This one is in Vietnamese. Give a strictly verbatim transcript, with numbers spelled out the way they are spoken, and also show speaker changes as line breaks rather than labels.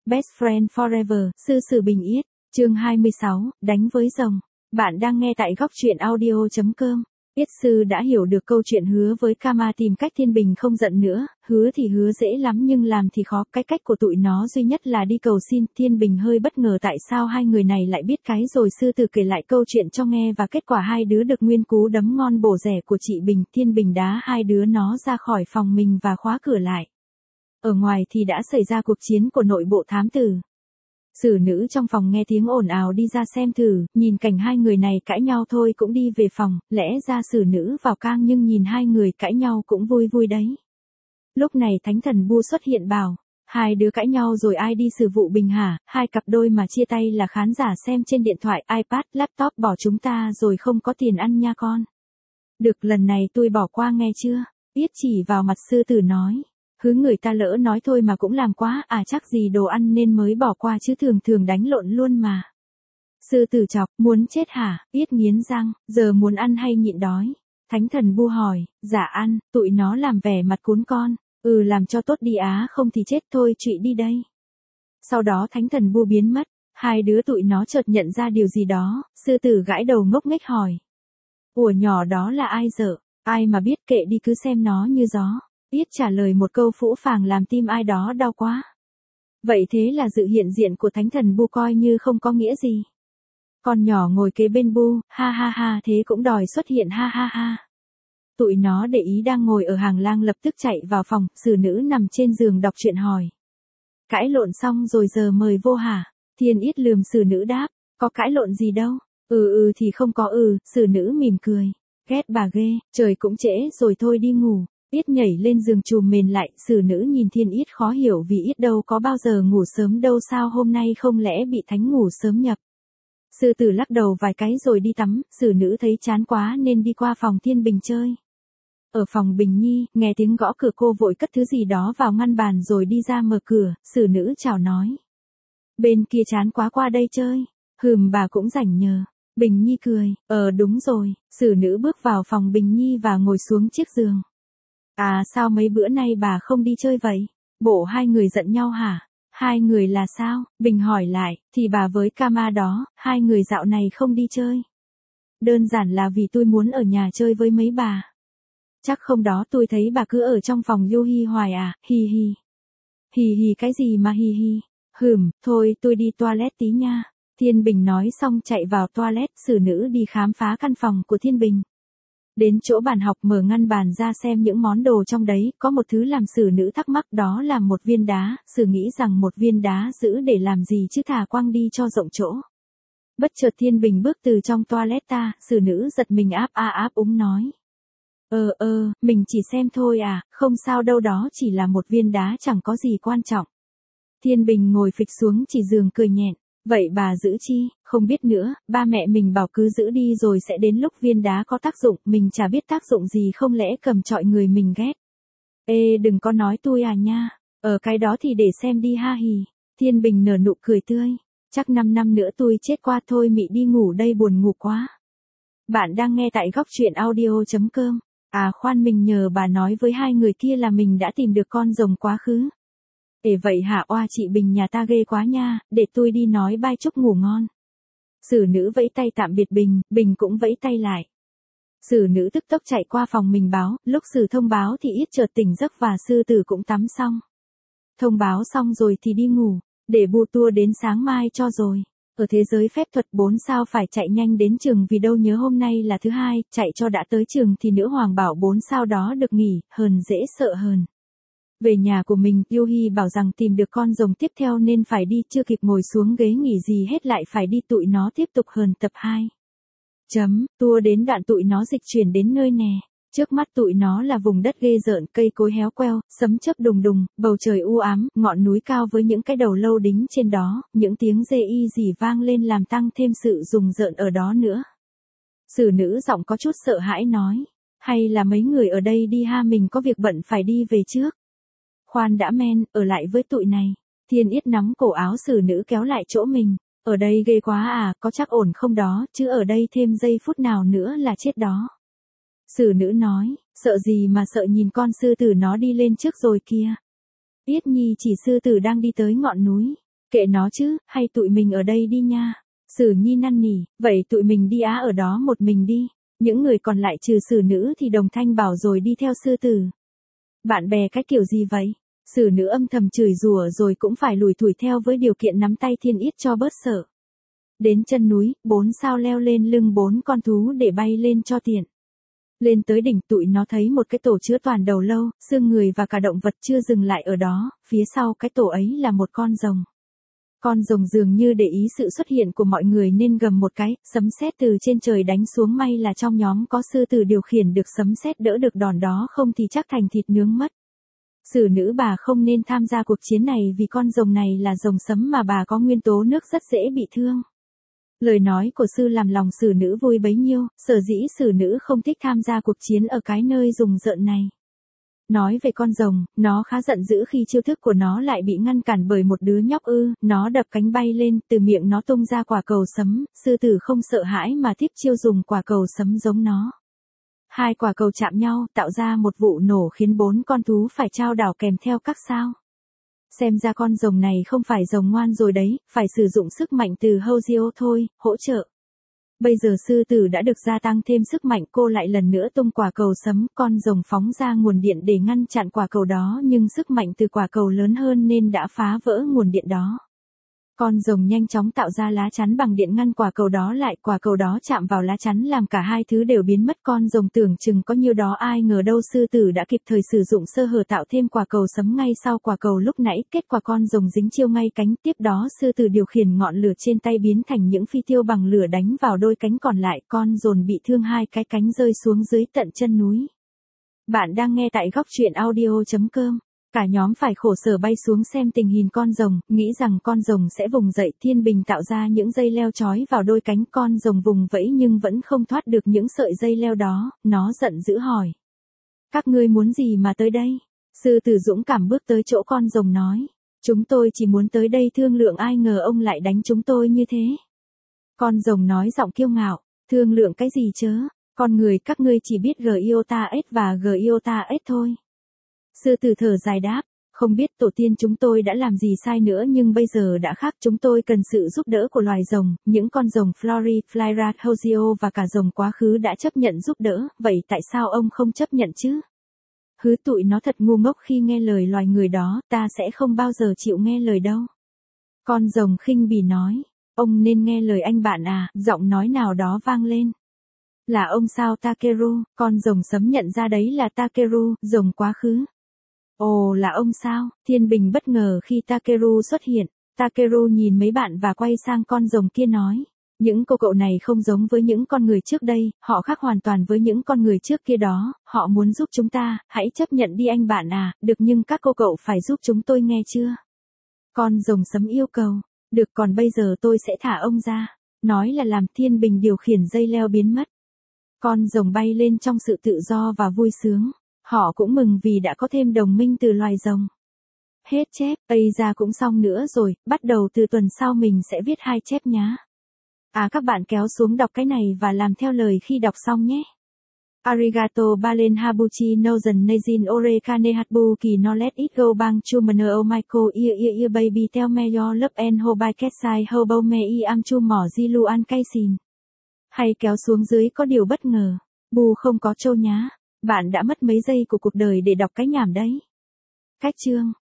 Best Friend Forever, Sư Sử Bình Yết, chương hai mươi sáu, đánh với rồng. Bạn đang nghe tại góc truyện audio chấm com. Yết sư đã hiểu được câu chuyện Hứa với Kama tìm cách Thiên Bình không giận nữa, hứa thì hứa dễ lắm nhưng làm thì khó, cái cách của tụi nó duy nhất là đi cầu xin. Thiên Bình hơi bất ngờ tại sao hai người này lại biết cái rồi sư tử kể lại câu chuyện cho nghe và kết quả hai đứa được nguyên cú đấm ngon bổ rẻ của chị Bình. Thiên Bình đá hai đứa nó ra khỏi phòng mình và khóa cửa lại. Ở ngoài thì đã xảy ra cuộc chiến của nội bộ thám tử. Sử nữ trong phòng nghe tiếng ồn ào đi ra xem thử, nhìn cảnh hai người này cãi nhau thôi cũng đi về phòng, lẽ ra sử nữ vào cang nhưng nhìn hai người cãi nhau cũng vui vui đấy. Lúc này Thánh Thần Bu xuất hiện bảo, hai đứa cãi nhau rồi ai đi xử vụ Bình hả? Hai cặp đôi mà chia tay là khán giả xem trên điện thoại, iPad, laptop bỏ chúng ta rồi không có tiền ăn nha con. Được, lần này tôi bỏ qua nghe chưa? Yết chỉ vào mặt sư tử nói. Hứ, người ta lỡ nói thôi mà cũng làm quá, à chắc gì đồ ăn nên mới bỏ qua chứ thường thường đánh lộn luôn mà. Sư tử chọc, muốn chết hả? Yết nghiến răng, giờ muốn ăn hay nhịn đói? Thánh Thần Bu hỏi, dạ ăn, tụi nó làm vẻ mặt cuốn con, ừ làm cho tốt đi á không thì chết thôi trụy đi đây. Sau đó Thánh Thần Bu biến mất, hai đứa tụi nó chợt nhận ra điều gì đó, sư tử gãi đầu ngốc nghếch hỏi. Ủa nhỏ đó là ai dở, ai mà biết kệ đi cứ xem nó như gió. Yết trả lời một câu phũ phàng làm tim ai đó đau quá. Vậy thế là sự hiện diện của Thánh Thần Bu coi như không có nghĩa gì. Con nhỏ ngồi kế bên Bu, ha ha ha thế cũng đòi xuất hiện ha ha ha. Tụi nó để ý đang ngồi ở hàng lang lập tức chạy vào phòng, sử nữ nằm trên giường đọc truyện hỏi. Cãi lộn xong rồi giờ mời vô hả? Thiên Yết lườm sử nữ đáp, có cãi lộn gì đâu. Ừ ừ thì không có ừ, sử nữ mỉm cười. Ghét bà ghê, trời cũng trễ rồi thôi đi ngủ. Yết nhảy lên giường chùm mền lại, sử nữ nhìn Thiên Yết khó hiểu vì Yết đâu có bao giờ ngủ sớm đâu sao hôm nay không lẽ bị thánh ngủ sớm nhập. Sư tử lắc đầu vài cái rồi đi tắm, sử nữ thấy chán quá nên đi qua phòng Thiên Bình chơi. Ở phòng Bình Nhi, nghe tiếng gõ cửa cô vội cất thứ gì đó vào ngăn bàn rồi đi ra mở cửa, sử nữ chào nói. Bên kia chán quá qua đây chơi, hừm bà cũng rảnh nhờ. Bình Nhi cười, ờ đúng rồi, sử nữ bước vào phòng Bình Nhi và ngồi xuống chiếc giường. À sao mấy bữa nay bà không đi chơi vậy? Bộ hai người giận nhau hả? Hai người là sao? Bình hỏi lại, thì bà với Kama đó, hai người dạo này không đi chơi. Đơn giản là vì tôi muốn ở nhà chơi với mấy bà. Chắc không đó tôi thấy bà cứ ở trong phòng du hi hoài à, hi hi. Hi hi cái gì mà hi hi? Hừm, thôi tôi đi toilet tí nha. Thiên Bình nói xong chạy vào toilet, sử nữ đi khám phá căn phòng của Thiên Bình. Đến chỗ bàn học mở ngăn bàn ra xem những món đồ trong đấy, có một thứ làm sử nữ thắc mắc đó là một viên đá, sử nghĩ rằng một viên đá giữ để làm gì chứ thà quăng đi cho rộng chỗ. Bất chợt Thiên Bình bước từ trong toilet ta, sử nữ giật mình áp a áp úng nói. Ờ ờ, mình chỉ xem thôi à, không sao đâu đó chỉ là một viên đá chẳng có gì quan trọng. Thiên Bình ngồi phịch xuống chỉ giường cười nhẹn. Vậy bà giữ chi, không biết nữa, ba mẹ mình bảo cứ giữ đi rồi sẽ đến lúc viên đá có tác dụng, mình chả biết tác dụng gì không lẽ cầm chọi người mình ghét. Ê đừng có nói tôi à nha, ở cái đó thì để xem đi ha hì. Thiên Bình nở nụ cười tươi, chắc năm năm nữa tôi chết qua thôi mị đi ngủ đây buồn ngủ quá. Bạn đang nghe tại góc truyện audio chấm com. À khoan mình nhờ bà nói với hai người kia là mình đã tìm được con rồng quá khứ. Ê vậy hả oa chị Bình nhà ta ghê quá nha, để tôi đi nói bye chúc ngủ ngon. Sử nữ vẫy tay tạm biệt Bình, Bình cũng vẫy tay lại. Sử nữ tức tốc chạy qua phòng mình báo, lúc Sử thông báo thì Yết chợt tỉnh giấc và sư tử cũng tắm xong. Thông báo xong rồi thì đi ngủ, để Bu tua đến sáng mai cho rồi. Ở thế giới phép thuật bốn sao phải chạy nhanh đến trường vì đâu nhớ hôm nay là thứ hai, chạy cho đã tới trường thì nữ hoàng bảo bốn sao đó được nghỉ, hờn dễ sợ hờn. Về nhà của mình, Yuhi bảo rằng tìm được con rồng tiếp theo nên phải đi, chưa kịp ngồi xuống ghế nghỉ gì hết lại phải đi, tụi nó tiếp tục hờn tập hai. Chấm, tua đến đoạn tụi nó dịch chuyển đến nơi nè. Trước mắt tụi nó là vùng đất ghê rợn, cây cối héo queo, sấm chớp đùng đùng, bầu trời u ám, ngọn núi cao với những cái đầu lâu đính trên đó, những tiếng dê y rỉ vang lên làm tăng thêm sự rùng rợn ở đó nữa. Sử nữ giọng có chút sợ hãi nói, hay là mấy người ở đây đi ha, mình có việc bận phải đi về trước. Khoan đã men, ở lại với tụi này. Thiên Yết nắm cổ áo sử nữ kéo lại chỗ mình. Ở đây ghê quá à, có chắc ổn không đó, chứ ở đây thêm giây phút nào nữa là chết đó. Sử nữ nói, sợ gì mà sợ, nhìn con sư tử nó đi lên trước rồi kìa. Yết Nhi chỉ sư tử đang đi tới ngọn núi. Kệ nó chứ, hay tụi mình ở đây đi nha. Sử Nhi năn nỉ, vậy tụi mình đi á ở đó một mình đi. Những người còn lại trừ Sử Nữ thì đồng thanh bảo rồi đi theo sư tử. Bạn bè cái kiểu gì vậy? Sử Nữ âm thầm chửi rủa rồi cũng phải lủi thủi theo với điều kiện nắm tay Thiên Yết cho bớt sợ. Đến chân núi, bốn sao leo lên lưng bốn con thú để bay lên cho tiện. Lên tới đỉnh tụi nó thấy một cái tổ chứa toàn đầu lâu, xương người và cả động vật chưa dừng lại ở đó, phía sau cái tổ ấy là một con rồng. Con rồng dường như để ý sự xuất hiện của mọi người nên gầm một cái, sấm sét từ trên trời đánh xuống, may là trong nhóm có sư tử điều khiển được sấm sét đỡ được đòn đó, không thì chắc thành thịt nướng mất. Sử Nữ bà không nên tham gia cuộc chiến này vì con rồng này là rồng sấm mà bà có nguyên tố nước rất dễ bị thương. Lời nói của sư làm lòng Sử Nữ vui bấy nhiêu, sở dĩ Sử Nữ không thích tham gia cuộc chiến ở cái nơi rùng rợn này. Nói về con rồng, nó khá giận dữ khi chiêu thức của nó lại bị ngăn cản bởi một đứa nhóc ư, nó đập cánh bay lên, từ miệng nó tung ra quả cầu sấm, sư tử không sợ hãi mà tiếp chiêu dùng quả cầu sấm giống nó. Hai quả cầu chạm nhau, tạo ra một vụ nổ khiến bốn con thú phải chao đảo kèm theo các sao. Xem ra con rồng này không phải rồng ngoan rồi đấy, phải sử dụng sức mạnh từ Hozio thôi, hỗ trợ. Bây giờ sư tử đã được gia tăng thêm sức mạnh, cô lại lần nữa tung quả cầu sấm, con rồng phóng ra nguồn điện để ngăn chặn quả cầu đó nhưng sức mạnh từ quả cầu lớn hơn nên đã phá vỡ nguồn điện đó. Con rồng nhanh chóng tạo ra lá chắn bằng điện ngăn quả cầu đó lại, quả cầu đó chạm vào lá chắn làm cả hai thứ đều biến mất. Con rồng tưởng chừng có nhiêu đó, ai ngờ đâu sư tử đã kịp thời sử dụng sơ hở tạo thêm quả cầu sấm ngay sau quả cầu lúc nãy, kết quả con rồng dính chiêu ngay cánh, tiếp đó sư tử điều khiển ngọn lửa trên tay biến thành những phi tiêu bằng lửa đánh vào đôi cánh còn lại, con rồng bị thương hai cái cánh rơi xuống dưới tận chân núi. Bạn đang nghe tại góc truyện audio chấm com. Cả nhóm phải khổ sở bay xuống xem tình hình con rồng, nghĩ rằng con rồng sẽ vùng dậy. Thiên Bình tạo ra những dây leo trói vào đôi cánh, con rồng vùng vẫy nhưng vẫn không thoát được những sợi dây leo đó, nó giận dữ hỏi. Các ngươi muốn gì mà tới đây? Sư tử dũng cảm bước tới chỗ con rồng nói. Chúng tôi chỉ muốn tới đây thương lượng, ai ngờ ông lại đánh chúng tôi như thế. Con rồng nói giọng kiêu ngạo, thương lượng cái gì chớ, con người các ngươi chỉ biết Giota S và Giota S thôi. Sư tử thở dài đáp, không biết tổ tiên chúng tôi đã làm gì sai nữa nhưng bây giờ đã khác, chúng tôi cần sự giúp đỡ của loài rồng, những con rồng Flori, Flyra, Hozio và cả rồng quá khứ đã chấp nhận giúp đỡ, vậy tại sao ông không chấp nhận chứ? Hứ, tụi nó thật ngu ngốc khi nghe lời loài người đó, ta sẽ không bao giờ chịu nghe lời đâu. Con rồng khinh bỉ nói, ông nên nghe lời anh bạn à, giọng nói nào đó vang lên. Là ông sao Takeru? Con rồng sấm nhận ra đấy là Takeru, rồng quá khứ. Ồ, là ông sao? Thiên Bình bất ngờ khi Takeru xuất hiện. Takeru nhìn mấy bạn và quay sang con rồng kia nói. Những cô cậu này không giống với những con người trước đây, họ khác hoàn toàn với những con người trước kia đó, họ muốn giúp chúng ta, hãy chấp nhận đi anh bạn à, được, nhưng các cô cậu phải giúp chúng tôi nghe chưa? Con rồng sấm yêu cầu. Được, còn bây giờ tôi sẽ thả ông ra. Nói là làm. Thiên Bình điều khiển dây leo biến mất. Con rồng bay lên trong sự tự do và vui sướng. Họ cũng mừng vì đã có thêm đồng minh từ loài rồng. Hết chép, Ây ra cũng xong nữa rồi, bắt đầu từ tuần sau mình sẽ viết hai chép nhá. À, các bạn kéo xuống đọc cái này và làm theo lời khi đọc xong nhé. Arigato balen habuchi no zen nejin ore kane hatbu ki no let it go bang chumana o maiko ia ia ia baby tell me your love and ho by ketsai ho bo me i am chu mỏ zilu an cây xin. Hay kéo xuống dưới có điều bất ngờ. Bù không có trâu nhá. Bạn đã mất mấy giây của cuộc đời để đọc cái nhảm đấy. Cách chương